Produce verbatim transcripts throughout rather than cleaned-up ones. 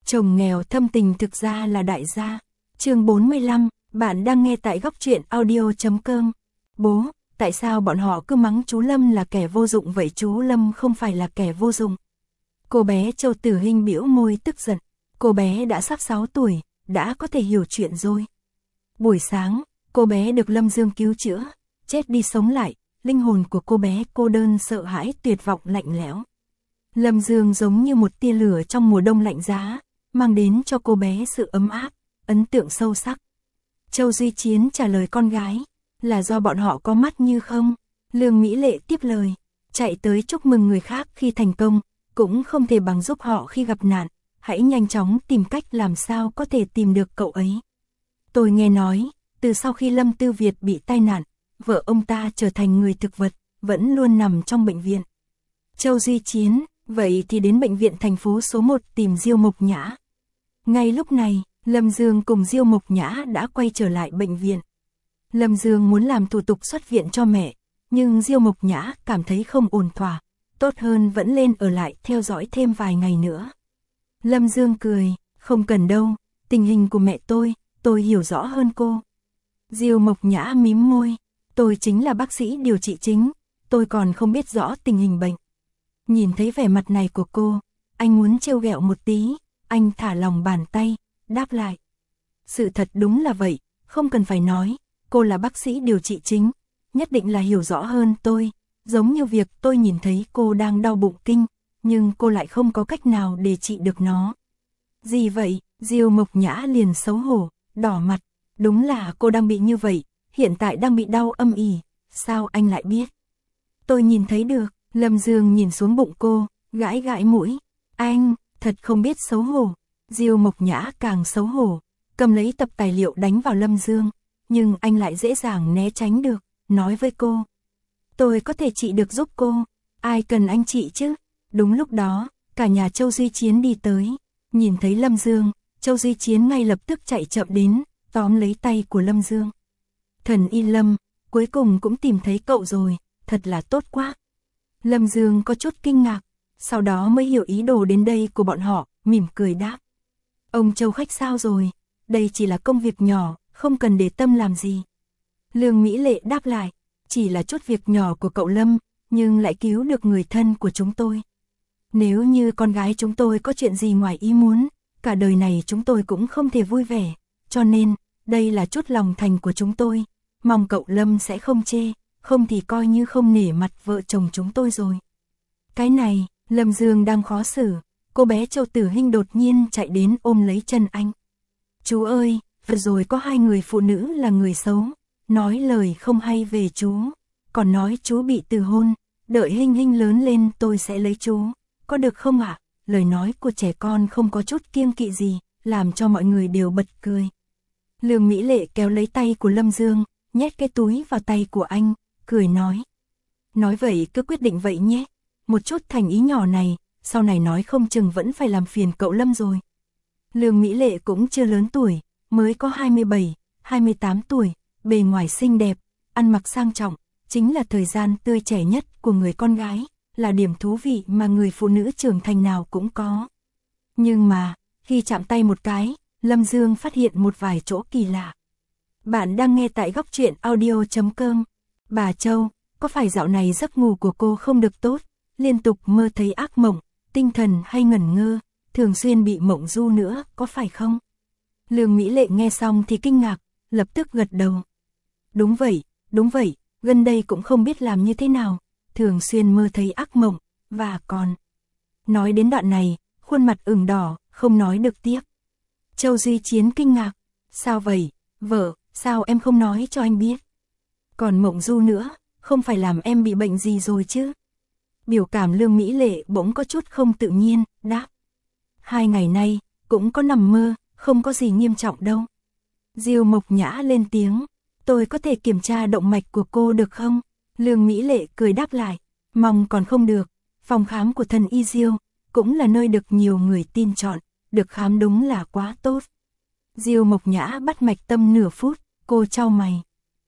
Chồng nghèo thâm tình thực ra là đại gia. Chương bốn mươi lăm, bạn đang nghe tại góc truyện audio chấm com. Bố, tại sao bọn họ cứ mắng chú Lâm là kẻ vô dụng vậy? Chú Lâm không phải là kẻ vô dụng. Cô bé Châu Tử Hinh bĩu môi tức giận. Cô bé đã sắp sáu tuổi, đã có thể hiểu chuyện rồi. Buổi sáng, cô bé được Lâm Dương cứu chữa, chết đi sống lại, linh hồn của cô bé cô đơn sợ hãi tuyệt vọng lạnh lẽo. Lâm Dương giống như một tia lửa trong mùa đông lạnh giá, mang đến cho cô bé sự ấm áp, ấn tượng sâu sắc. Châu Duy Chiến trả lời con gái, là do bọn họ có mắt như không. Lương Mỹ Lệ tiếp lời, chạy tới chúc mừng người khác khi thành công, cũng không thể bằng giúp họ khi gặp nạn, hãy nhanh chóng tìm cách làm sao có thể tìm được cậu ấy. Tôi nghe nói, từ sau khi Lâm Tư Việt bị tai nạn, vợ ông ta trở thành người thực vật, vẫn luôn nằm trong bệnh viện. Châu Duy Chiến, vậy thì đến bệnh viện thành phố số một tìm Diêu Mộc Nhã. Ngay lúc này, Lâm Dương cùng Diêu Mộc Nhã đã quay trở lại bệnh viện. Lâm Dương muốn làm thủ tục xuất viện cho mẹ, nhưng Diêu Mộc Nhã cảm thấy không ổn thỏa, tốt hơn vẫn lên ở lại theo dõi thêm vài ngày nữa. Lâm Dương cười, không cần đâu, tình hình của mẹ tôi, tôi hiểu rõ hơn cô. Diêu Mộc Nhã mím môi, tôi chính là bác sĩ điều trị chính, tôi còn không biết rõ tình hình bệnh. Nhìn thấy vẻ mặt này của cô, anh muốn trêu ghẹo một tí, anh thả lòng bàn tay, đáp lại. Sự thật đúng là vậy, không cần phải nói, cô là bác sĩ điều trị chính, nhất định là hiểu rõ hơn tôi, giống như việc tôi nhìn thấy cô đang đau bụng kinh, nhưng cô lại không có cách nào để trị được nó. Gì vậy? Diêu Mộc Nhã liền xấu hổ, đỏ mặt, đúng là cô đang bị như vậy, hiện tại đang bị đau âm ỉ, sao anh lại biết? Tôi nhìn thấy được. Lâm Dương nhìn xuống bụng cô, gãi gãi mũi, anh, thật không biết xấu hổ. Diêu Mộc Nhã càng xấu hổ, cầm lấy tập tài liệu đánh vào Lâm Dương, nhưng anh lại dễ dàng né tránh được, nói với cô. Tôi có thể trị được giúp cô, ai cần anh trị chứ? Đúng lúc đó, cả nhà Châu Duy Chiến đi tới, nhìn thấy Lâm Dương, Châu Duy Chiến ngay lập tức chạy chậm đến, tóm lấy tay của Lâm Dương. Thần y Lâm, cuối cùng cũng tìm thấy cậu rồi, thật là tốt quá. Lâm Dương có chút kinh ngạc, sau đó mới hiểu ý đồ đến đây của bọn họ, mỉm cười đáp. Ông Châu khách sao rồi, đây chỉ là công việc nhỏ, không cần để tâm làm gì. Lương Mỹ Lệ đáp lại, chỉ là chút việc nhỏ của cậu Lâm, nhưng lại cứu được người thân của chúng tôi. Nếu như con gái chúng tôi có chuyện gì ngoài ý muốn, cả đời này chúng tôi cũng không thể vui vẻ, cho nên, đây là chút lòng thành của chúng tôi, mong cậu Lâm sẽ không chê. Không thì coi như không nể mặt vợ chồng chúng tôi rồi. Cái này, Lâm Dương đang khó xử, cô bé Châu Tử Hinh đột nhiên chạy đến ôm lấy chân anh. Chú ơi, vừa rồi có hai người phụ nữ là người xấu, nói lời không hay về chú, còn nói chú bị từ hôn, đợi Hinh Hinh lớn lên tôi sẽ lấy chú, có được không ạ? À? Lời nói của trẻ con không có chút kiêng kỵ gì, làm cho mọi người đều bật cười. Lương Mỹ Lệ kéo lấy tay của Lâm Dương, nhét cái túi vào tay của anh, cười nói. Nói vậy cứ quyết định vậy nhé, một chút thành ý nhỏ này, sau này nói không chừng vẫn phải làm phiền cậu Lâm rồi. Lương Mỹ Lệ cũng chưa lớn tuổi, mới có hai mươi bảy, hai mươi tám tuổi, bề ngoài xinh đẹp, ăn mặc sang trọng, chính là thời gian tươi trẻ nhất của người con gái, là điểm thú vị mà người phụ nữ trưởng thành nào cũng có. Nhưng mà, khi chạm tay một cái, Lâm Dương phát hiện một vài chỗ kỳ lạ. Bạn đang nghe tại góc truyện audio chấm com. Bà Châu, có phải dạo này giấc ngủ của cô không được tốt, liên tục mơ thấy ác mộng, tinh thần hay ngẩn ngơ, thường xuyên bị mộng du nữa, có phải không? Lương Mỹ Lệ nghe xong thì kinh ngạc, lập tức gật đầu. Đúng vậy, đúng vậy, gần đây cũng không biết làm như thế nào, thường xuyên mơ thấy ác mộng, và còn... Nói đến đoạn này, khuôn mặt ửng đỏ, không nói được tiếp. Châu Duy Chiến kinh ngạc, sao vậy, vợ, sao em không nói cho anh biết? Còn mộng du nữa, không phải làm em bị bệnh gì rồi chứ? Biểu cảm Lương Mỹ Lệ bỗng có chút không tự nhiên, đáp. Hai ngày nay, cũng có nằm mơ, không có gì nghiêm trọng đâu. Diêu Mộc Nhã lên tiếng, tôi có thể kiểm tra động mạch của cô được không? Lương Mỹ Lệ cười đáp lại, mong còn không được, phòng khám của thần y Diêu, cũng là nơi được nhiều người tin chọn, được khám đúng là quá tốt. Diêu Mộc Nhã bắt mạch tâm nửa phút, cô chau mày.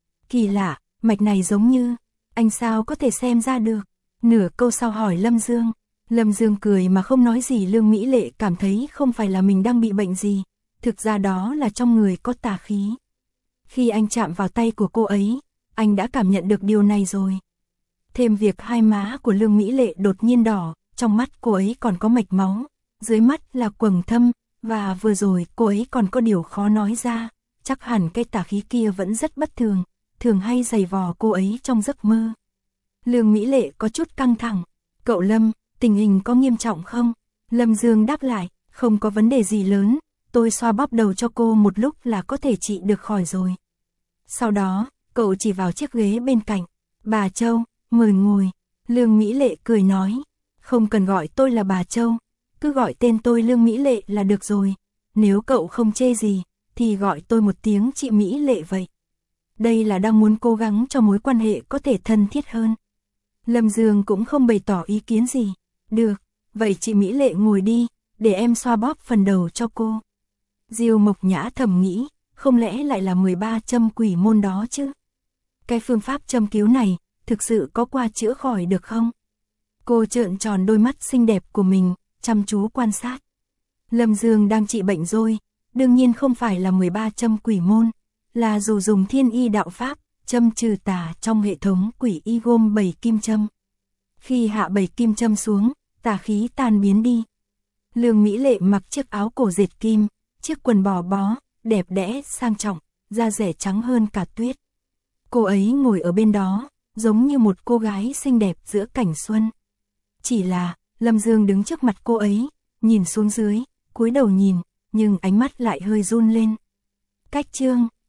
Kỳ lạ, mạch này giống như, anh sao có thể xem ra được? Nửa câu sau hỏi Lâm Dương, Lâm Dương cười mà không nói gì. Lương Mỹ Lệ cảm thấy không phải là mình đang bị bệnh gì, thực ra đó là trong người có tà khí. Khi anh chạm vào tay của cô ấy, anh đã cảm nhận được điều này rồi. Thêm việc hai má của Lương Mỹ Lệ đột nhiên đỏ, trong mắt cô ấy còn có mạch máu, dưới mắt là quầng thâm, và vừa rồi cô ấy còn có điều khó nói ra, chắc hẳn cái tà khí kia vẫn rất bất thường, thường hay giày vò cô ấy trong giấc mơ. Lương Mỹ Lệ có chút căng thẳng. Cậu Lâm, tình hình có nghiêm trọng không? Lâm Dương đáp lại, không có vấn đề gì lớn, tôi xoa bóp đầu cho cô một lúc là có thể trị được khỏi rồi. Sau đó, cậu chỉ vào chiếc ghế bên cạnh. Bà Châu, mời ngồi. Lương Mỹ Lệ cười nói, không cần gọi tôi là bà Châu, cứ gọi tên tôi Lương Mỹ Lệ là được rồi. Nếu cậu không chê gì, thì gọi tôi một tiếng chị Mỹ Lệ vậy. Đây là đang muốn cố gắng cho mối quan hệ có thể thân thiết hơn. Lâm Dương cũng không bày tỏ ý kiến gì. Được, vậy chị Mỹ Lệ ngồi đi, để em xoa bóp phần đầu cho cô. Diêu Mộc Nhã thầm nghĩ, không lẽ lại là mười ba châm quỷ môn đó chứ? Cái phương pháp châm cứu này, thực sự có qua chữa khỏi được không? Cô trợn tròn đôi mắt xinh đẹp của mình, chăm chú quan sát. Lâm Dương đang trị bệnh rồi, đương nhiên không phải là mười ba châm quỷ môn, là dù dùng thiên y đạo pháp, châm trừ tà trong hệ thống quỷ y gồm bảy kim châm. Khi hạ bảy kim châm xuống, tà khí tan biến đi. Lương Mỹ Lệ mặc chiếc áo cổ dệt kim, chiếc quần bò bó, đẹp đẽ, sang trọng, da rẻ trắng hơn cả tuyết. Cô ấy ngồi ở bên đó, giống như một cô gái xinh đẹp giữa cảnh xuân. Chỉ là, Lâm Dương đứng trước mặt cô ấy, nhìn xuống dưới, cúi đầu nhìn, nhưng ánh mắt lại hơi run lên. Cách chương